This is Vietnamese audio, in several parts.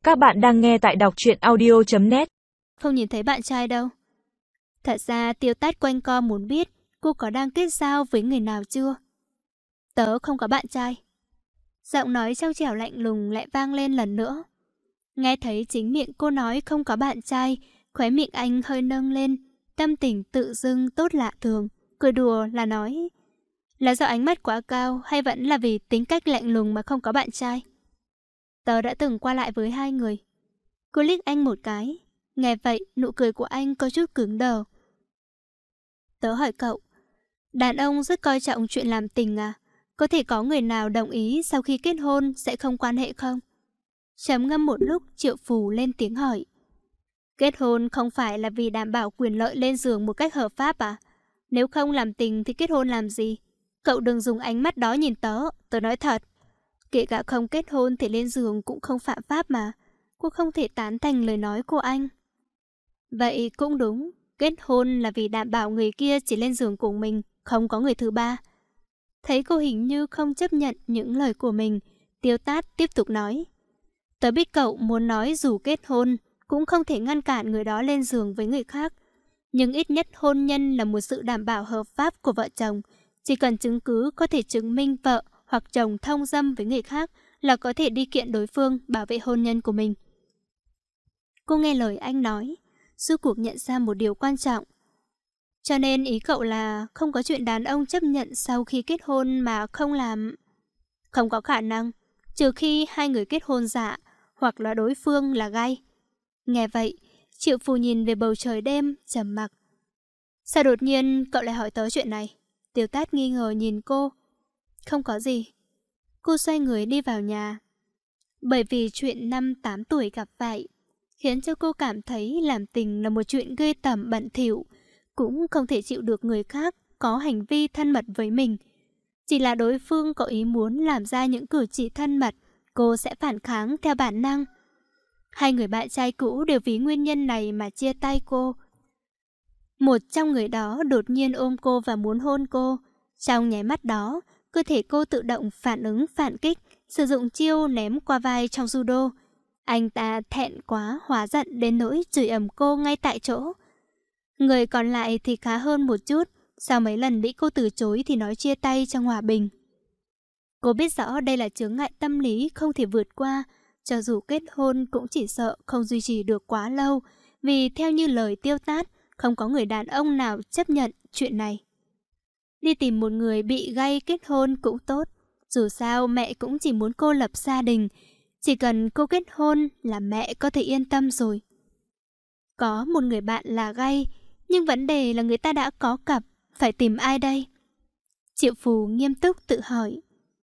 Các bạn đang nghe tại đọc truyện audio.net. Không nhìn thấy bạn trai đâu. Thật ra Tiêu Tát quanh co muốn biết cô có đang kết giao với người nào chưa. Tớ không có bạn trai. Giọng nói trong trẻo lạnh lùng lại vang lên lần nữa. Nghe thấy chính miệng cô nói không có bạn trai, khóe miệng anh hơi nâng lên, tâm tình tự dưng tốt lạ thường, cười đùa là nói: là do ánh mắt quá cao hay vẫn là vì tính cách lạnh lùng mà không có bạn trai? Tớ đã từng qua lại với hai người. Cô liếc anh một cái. Nghe vậy, nụ cười của anh có chút cứng đờ. Tớ hỏi cậu, đàn ông rất coi trọng chuyện làm tình à? Có thể có người nào đồng ý sau khi kết hôn sẽ không quan hệ không? Trầm ngâm một lúc, Triệu Phù lên tiếng hỏi. Kết hôn không phải là vì đảm bảo quyền lợi lên giường một cách hợp pháp à? Nếu không làm tình thì kết hôn làm gì? Cậu đừng dùng ánh mắt đó nhìn tớ, tớ nói thật. Kể cả không kết hôn thì lên giường cũng không phạm pháp mà. Cô không thể tán thành lời nói của anh. Vậy cũng đúng, kết hôn là vì đảm bảo người kia chỉ lên giường cùng mình, không có người thứ ba. Thấy cô hình như không chấp nhận những lời của mình, Tiêu Tát tiếp tục nói. Tớ biết cậu muốn nói dù kết hôn cũng không thể ngăn cản người đó lên giường với người khác. Nhưng ít nhất hôn nhân là một sự đảm bảo hợp pháp của vợ chồng. Chỉ cần chứng cứ có thể chứng minh vợ hoặc chồng thông dâm với người khác là có thể đi kiện đối phương bảo vệ hôn nhân của mình. Cô nghe lời anh nói, rốt cuộc nhận ra một điều quan trọng. Cho nên ý cậu là không có chuyện đàn ông chấp nhận sau khi kết hôn mà không làm. Không có khả năng, trừ khi hai người kết hôn giả hoặc là đối phương là gay. Nghe vậy, Triệu Phù nhìn về bầu trời đêm, trầm mặc. Sao đột nhiên cậu lại hỏi tớ chuyện này? Tiêu Tát nghi ngờ nhìn cô. Không có gì. Cô xoay người đi vào nhà. Bởi vì chuyện năm 8 tuổi gặp phải khiến cho cô cảm thấy làm tình là một chuyện ghê tởm bẩn thỉu, cũng không thể chịu được người khác có hành vi thân mật với mình. Chỉ là đối phương có ý muốn làm ra những cử chỉ thân mật, cô sẽ phản kháng theo bản năng. Hai người bạn trai cũ đều vì nguyên nhân này mà chia tay cô. Một trong người đó đột nhiên ôm cô và muốn hôn cô. Trong nháy mắt đó, cơ thể cô tự động phản ứng phản kích, sử dụng chiêu ném qua vai trong judo. Anh ta thẹn quá hóa giận đến nỗi chửi ầm cô ngay tại chỗ. Người còn lại thì khá hơn một chút, sau mấy lần bị cô từ chối thì nói chia tay trong hòa bình. Cô biết rõ đây là chướng ngại tâm lý không thể vượt qua, cho dù kết hôn cũng chỉ sợ không duy trì được quá lâu, vì theo như lời Tiêu Tát, không có người đàn ông nào chấp nhận chuyện này. Đi tìm một người bị gay kết hôn cũng tốt, dù sao mẹ cũng chỉ muốn cô lập gia đình, chỉ cần cô kết hôn là mẹ có thể yên tâm rồi. Có một người bạn là gay, nhưng vấn đề là người ta đã có cặp, phải tìm ai đây? Triệu Phù nghiêm túc tự hỏi.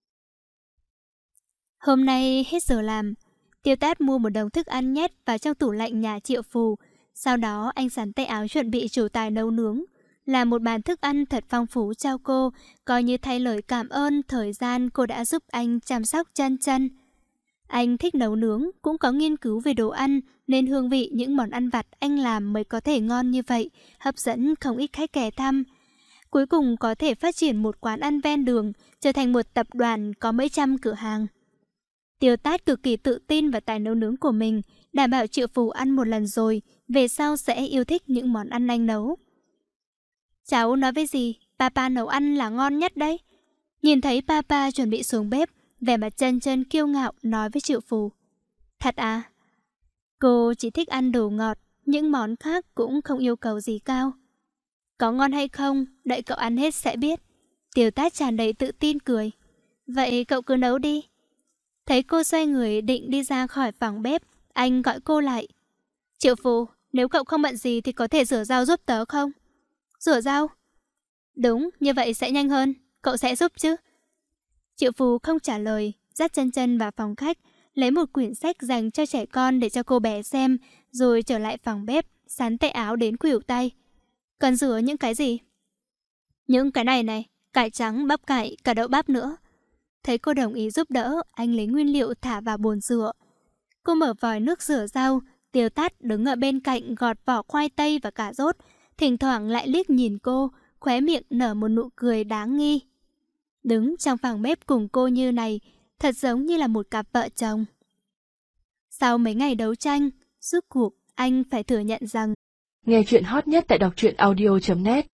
Hôm nay hết giờ làm, Tiêu Tát mua một đống thức ăn nhét vào trong tủ lạnh nhà Triệu Phù. Sau đó anh sắn tay áo chuẩn bị chủ tài nấu nướng, làm một bàn thức ăn thật phong phú cho cô, coi như thay lời cảm ơn thời gian cô đã giúp anh chăm sóc chân chân. Anh thích nấu nướng, cũng có nghiên cứu về đồ ăn, nên hương vị những món ăn vặt anh làm mới có thể ngon như vậy, hấp dẫn không ít khách ghé thăm. Cuối cùng có thể phát triển một quán ăn ven đường, trở thành một tập đoàn có mấy trăm cửa hàng. Tiêu Tát cực kỳ tự tin vào tài nấu nướng của mình, đảm bảo Triệu Phù ăn một lần rồi, về sau sẽ yêu thích những món ăn anh nấu. Cháu nói với gì? Papa nấu ăn là ngon nhất đấy. Nhìn thấy Papa chuẩn bị xuống bếp, vẻ mặt chân chân kiêu ngạo nói với Triệu Phù. Thật à? Cô chỉ thích ăn đồ ngọt, những món khác cũng không yêu cầu gì cao. Có ngon hay không, đợi cậu ăn hết sẽ biết. Tiêu Tát tràn đầy tự tin cười. Vậy cậu cứ nấu đi. Thấy cô xoay người định đi ra khỏi phòng bếp, anh gọi cô lại. Triệu Phù, nếu cậu không bận gì thì có thể rửa rau giúp tớ không? Rửa rau? Đúng, như vậy sẽ nhanh hơn. Cậu sẽ giúp chứ? Triệu Phù không trả lời, dắt chân chân vào phòng khách, lấy một quyển sách dành cho trẻ con để cho cô bé xem, rồi trở lại phòng bếp, sắn tay áo đến khuỷu tay. Cần rửa những cái gì? Những cái này này, cải trắng, bắp cải, cả đậu bắp nữa. Thấy cô đồng ý giúp đỡ, anh lấy nguyên liệu thả vào bồn rửa. Cô mở vòi nước rửa rau, Tiêu Tát đứng ở bên cạnh gọt vỏ khoai tây và cà rốt, thỉnh thoảng lại liếc nhìn cô, khóe miệng nở một nụ cười đáng nghi. Đứng trong phòng bếp cùng cô như này, thật giống như là một cặp vợ chồng. Sau mấy ngày đấu tranh, rốt cuộc anh phải thừa nhận rằng Nghe chuyện hot nhất tại đọc truyện audio.net